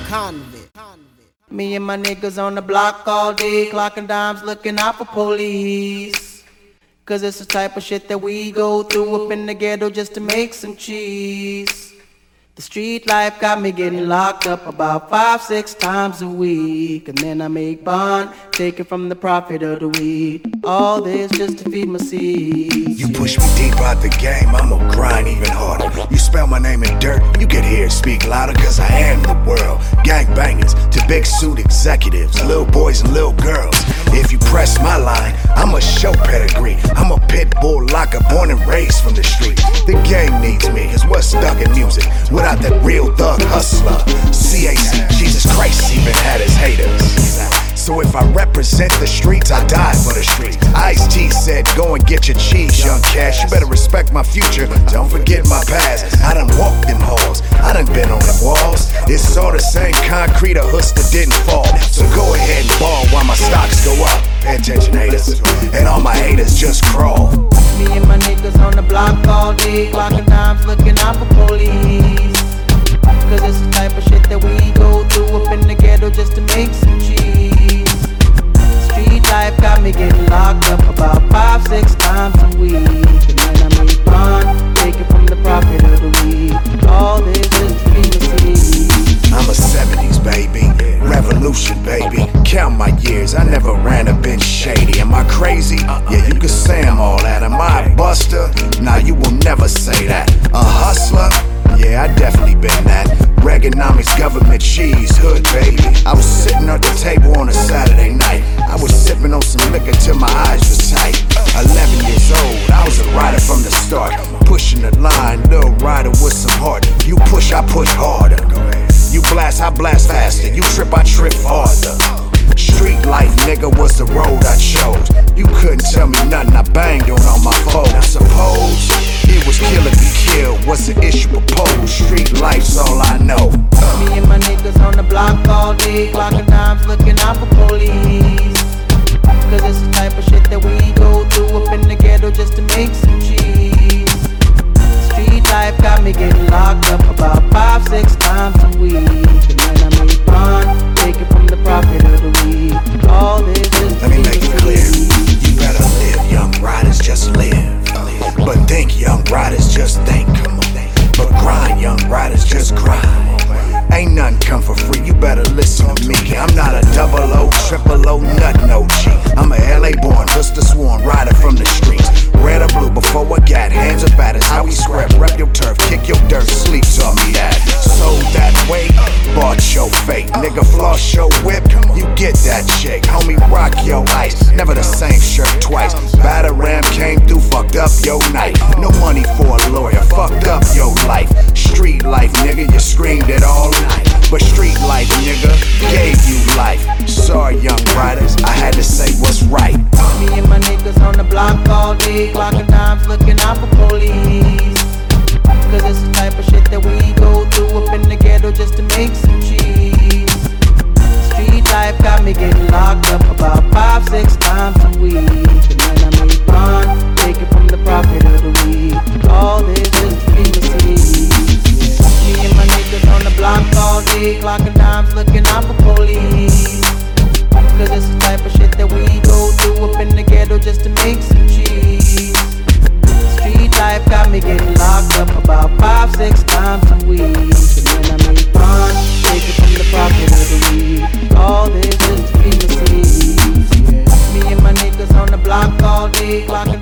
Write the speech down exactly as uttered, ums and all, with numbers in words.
convict. Me and my niggas on the block all day, clocking dimes, looking out for police. Cause it's the type of shit that we go through up in the ghetto just to make some cheese. The street life got me getting locked up about five, six times a week. And then I make bond, take it from the profit of the weed. All this just to feed my seeds. You push me deep out the game, I'ma grind even harder. You spell my name in dirt, you can hear it speak louder. Cause I am the world, gangbangers to big suit executives, little boys and little girls. If you press my line, I'ma show pedigree. I'm a pit bull locker, born and raised from the street. The game needs me, cause we're stuck in music without that real thug hustler. C A C, Jesus Christ even had his haters. So if I represent the streets, I die for the streets. Ice-T said, go and get your cheese, young cash. You better respect my future, don't forget my past. I done walked them halls, I done been on the walls. It's all the same concrete, a hustler didn't fall. So go ahead and ball while my stocks go up. Pay attention, haters, and all my haters just crawl. Me and my niggas on the block all day, clocking dimes, looking out for police. Cause it's the type of shit that we go through up in the ghetto just to make some cheese. Street life got me getting locked up about five, six times a week. And then I make bond, take it from the profit of the weed. All this just to feed the seeds. I'm a seventies baby, revolution baby. Count my years, I never ran a bitch shady. Am I crazy? Yeah, you can say I'm all that. Am I a buster? Nah, you will never say that. A hustler? Yeah, I definitely been that. Reaganomics, government cheese, hood baby. I was sitting at the table on a Saturday night. I was sipping on some liquor till my eyes was tight. Eleven years old, I was a rider from the start. Pushing the line, little rider with some heart. You push, I push harder. You blast, I blast faster. You trip, I trip farther. Street life, nigga, was the road I chose. You couldn't tell me nothing, I banged on all my foes. Suppose it was kill or be killed, what's the issue proposed? Street life's all I know. Me and my niggas on the block all day, clocking dimes, looking out for police. Cause it's the type of shit that we go through up in the ghetto just to make some cheese. Street life got me getting locked up about five, six times a week. And then I make bond, take it from the profit of the weed. All this is Let me make it clear, you better live, young riders, just live. But think, young riders, just think. But grind, young riders, just grind. Ain't nothing come for free, you better listen to me. I'm not a double O, triple O, nut, no G. I'm a L A born, just a sworn rider from the streets. Red or blue before I got hands or batters. How we scrap, rep your turf, kick your dirt, sleep, taught me that. Sold that way, bought your fate. Nigga floss your whip, you get that shake. Homie, rock your ice, never the same shirt twice. Batter ram came through, fucked up your night. No money for a lawyer, fucked up your life. Street life, nigga, you screamed it all night. But street life, nigga, gave you life. Sorry, young riders, I had to say what's right. Me and my niggas on the block all day, clocking dimes, looking out for police. Cause it's the type of shit that we go through up in the ghetto just to make some cheese. Street life got me getting locked up about five, six times a week. And then I make bond, take it from the profit of the weed. All this just to feed the seeds. Me and my niggas on the block all day, clocking dimes, looking out for police. Cause it's the type of shit that we go through up in the ghetto just to make some cheese. Street life got me getting locked up about five, six times a week. And then I make bond, take it from the profit of the weed. All this is to feed the seeds. Yeah. Me and my niggas on the block all day, clocking